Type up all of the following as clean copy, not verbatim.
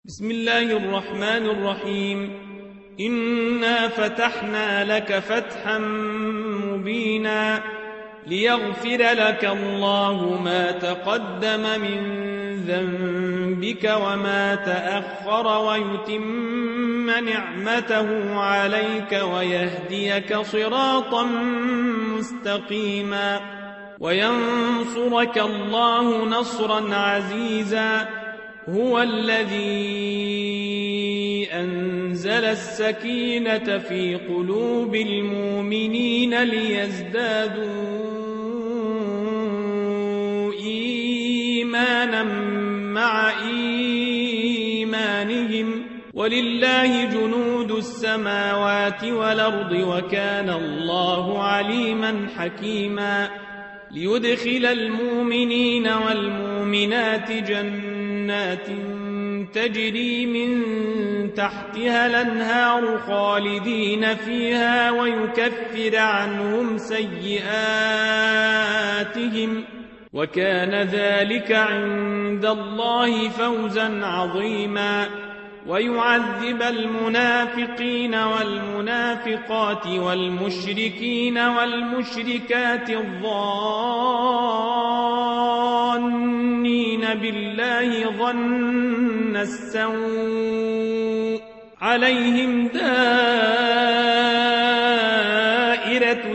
بسم الله الرحمن الرحيم. إنا فتحنا لك فتحا مبينا ليغفر لك الله ما تقدم من ذنبك وما تأخر ويتم نعمته عليك ويهديك صراطا مستقيما وينصرك الله نصرا عزيزا. هو الذي أنزل السكينة في قلوب المؤمنين ليزدادوا إيمانا مع إيمانهم ولله جنود السماوات والأرض وكان الله عليما حكيما. ليدخل المؤمنين والمؤمنات جنات تجري من تحتها الأنهار خالدين فيها ويكفر عنهم سيئاتهم وكان ذلك عند الله فوزا عظيما. ويعذب المنافقين والمنافقات والمشركين والمشركات الظانين بالله ظن السوء عليهم دائرة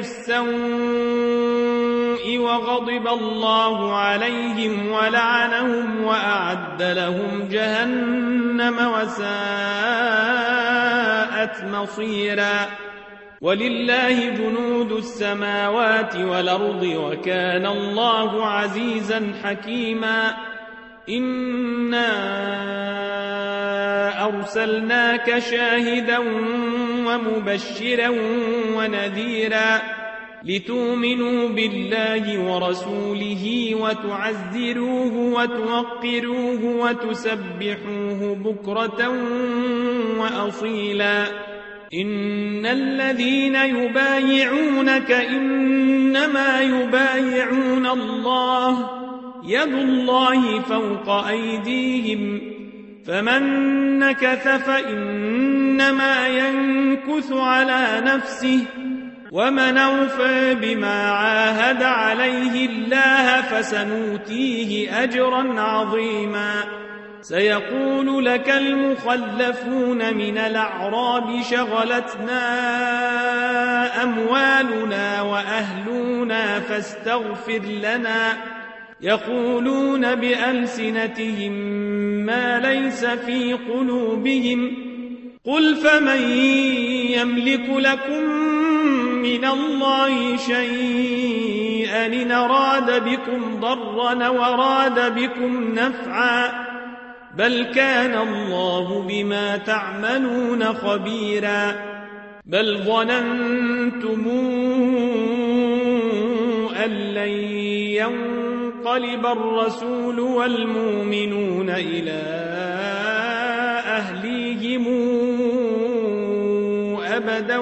السوء وغضب الله عليهم ولعنهم وأعد لهم جهنم وساءت مصيرا. ولله جنود السماوات والأرض وكان الله عزيزا حكيما. إنا أرسلناك شاهدا ومبشرا ونذيرا لتؤمنوا بالله ورسوله وتعزروه وتوقروه وتسبحوه بكرة وأصيلا. إن الذين يبايعونك إنما يبايعون الله يد الله فوق أيديهم فمن نكث فإنما ينكث على نفسه ومن أوفى بما عاهد عليه الله فسنؤتيه أجرا عظيما. سيقول لك المخلفون من الأعراب شغلتنا أموالنا وأهلنا فاستغفر لنا يقولون بألسنتهم ما ليس في قلوبهم قل فمن يملك لكم من الله شيئا إن أراد بكم ضرا وراد بكم نفعا بل كان الله بما تعملون خبيرا. بل ظننتم أن لن ينقلب الرسول والمؤمنون إلى أهليهم أبدا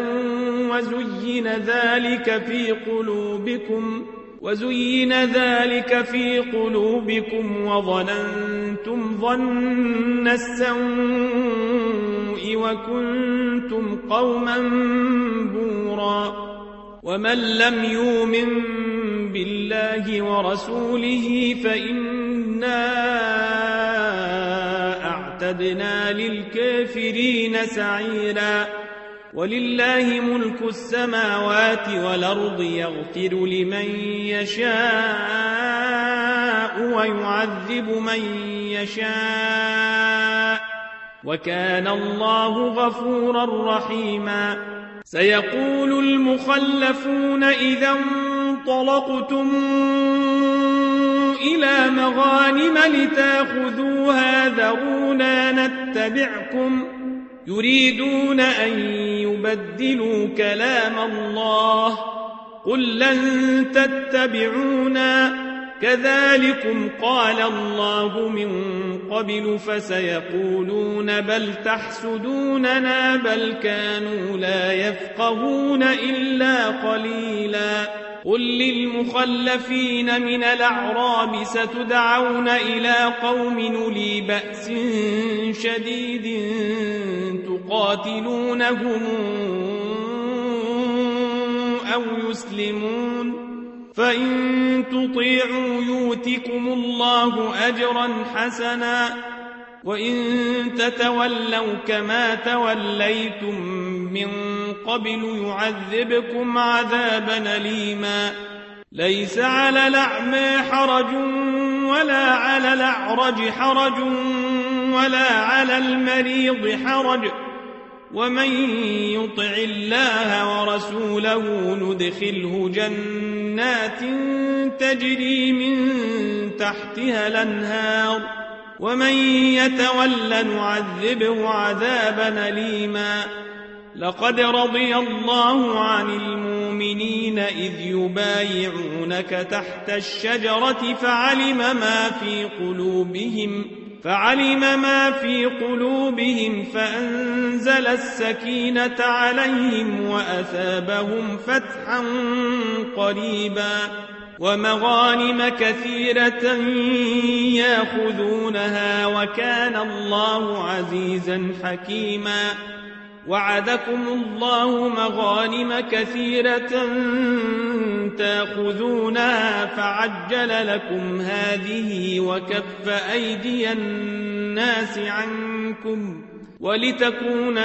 وزين ذلك في قلوبكم وظننتم ظن السوء وكنتم قوما بورا. ومن لم يؤمن بالله ورسوله فإنا أعتدنا للكافرين سعيرا. ولله ملك السماوات والأرض يغفر لمن يشاء ويعذب من يشاء وكان الله غفورا رحيما. سيقول المخلفون إذا انطلقتم إلى مغانم لتأخذوها ذرونا نتبعكم يريدون أن يبدلوا كلام الله قل لن تتبعونا كذلكم قال الله من قبل فسيقولون بل تحسدوننا بل كانوا لا يفقهون إلا قليلا. قل للمخلفين من الأعراب ستدعون إلى قوم أولي بأس شديد تقاتلونهم أو يسلمون فإن تطيعوا يؤتكم الله أجرا حسنا وإن تتولوا كما توليتم من قبل يعذبكم عذابا أليما ليس على الأعمى حرج ولا على الأعرج حرج ولا على المريض حرج ومن يطع الله ورسوله ندخله جنات تجري من تحتها الأنهار ومن يتول نعذبه عذابا أليما لقد رضي الله عن المؤمنين إذ يبايعونك تحت الشجرة فعلم ما في قلوبهم فأنزل السكينة عليهم وأثابهم فتحا قريبا ومغانم كثيرة يأخذونها وكان الله عزيزا حكيما وعدكم الله مغانم كثيرة تأخذونها فعجل لكم هذه وكف أيدي الناس عنكم ولتكون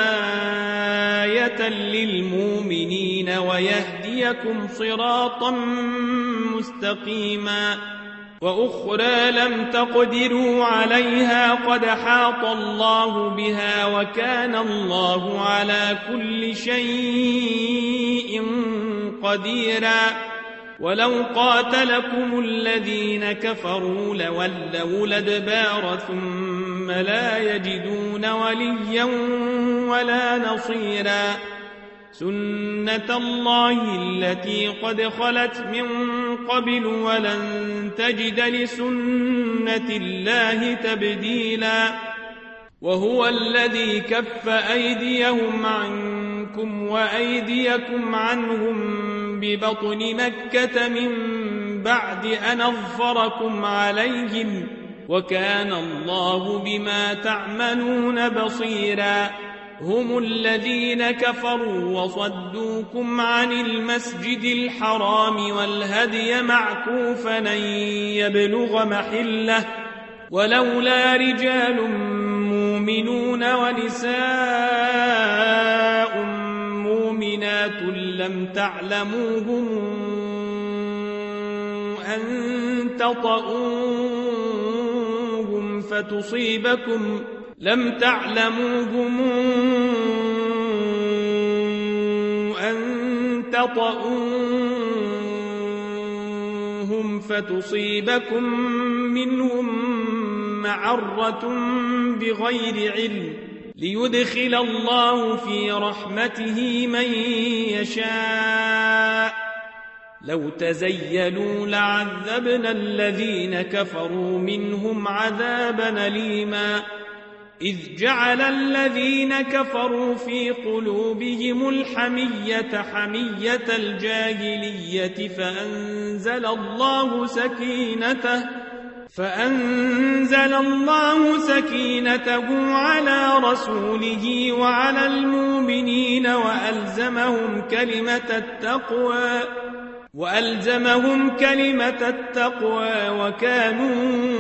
آية للمؤمنين ويهديكم صراطا مستقيما وأخرى لم تقدروا عليها قد حاط الله بها وكان الله على كل شيء قديرا ولو قاتلكم الذين كفروا لولوا الأدبار ثم لا يجدون وليا ولا نصيرا سنة الله التي قد خلت من قبل ولن تجد لسنة الله تبديلا وهو الذي كف أيديهم عنكم وأيديكم عنهم ببطن مكة من بعد أن أظفركم عليهم وكان الله بما تعملون بصيرا هم الذين كفروا وصدوكم عن المسجد الحرام والهدي معكوفا أن يبلغ محله ولولا رجال مؤمنون ونساء مؤمنات لم تعلموهم أن تطؤوهم فتصيبكم فتصيبكم منهم معرة بغير علم ليدخل الله في رحمته من يشاء لو تزيلوا لعذبنا الذين كفروا منهم عذابا أليما إذ جعل الذين كفروا في قلوبهم الحمية حمية الجاهلية فأنزل الله سكينته على رسوله وعلى المؤمنين وألزمهم كلمة التقوى وكانوا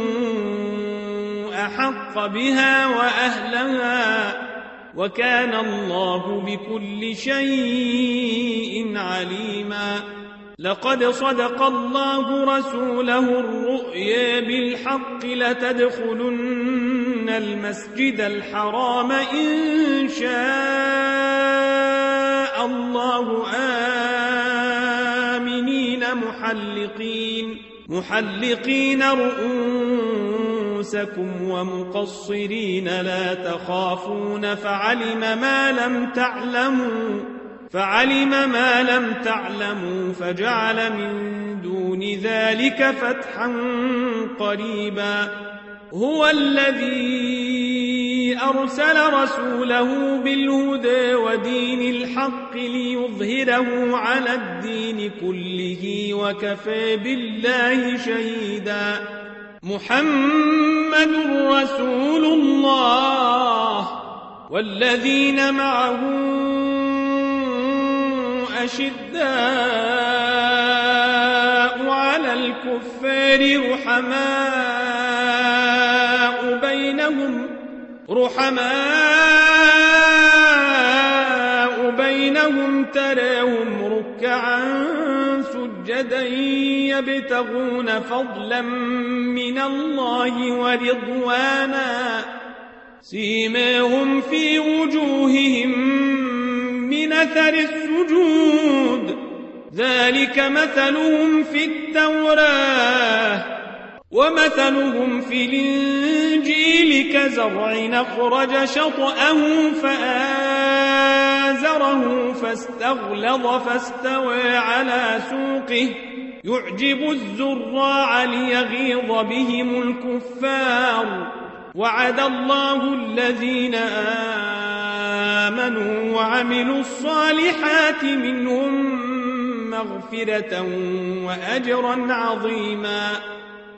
أحق بها وأهلها وكان الله بكل شيء عليما لقد صدق الله رسوله الرؤيا بالحق لتدخلن المسجد الحرام إن شاء الله آمنين محلقين رؤوسكم ومقصرين لا تخافون فعلم ما لم تعلموا فجعل من دون ذلك فتحا قريبا هو الذي أرسل رسوله بالهدى ودين الحق ليظهره على الدين كله وكفى بالله شهيدا محمد رسول الله والذين معه أشداء على الكفار رحماء بينهم تراهم ركعا سجدا يبتغون فضلا من الله ورضوانا سيماهم في وجوههم من أثر السجود ذلك مثلهم في التوراة ومثلهم في الإنجيل كزرع أخرج شطأه فآزره فاستغلظ فاستوى على سوقه يعجب الزراع ليغيظ بهم الكفار وعد الله الذين آمنوا وعملوا الصالحات منهم مغفرة وأجرا عظيما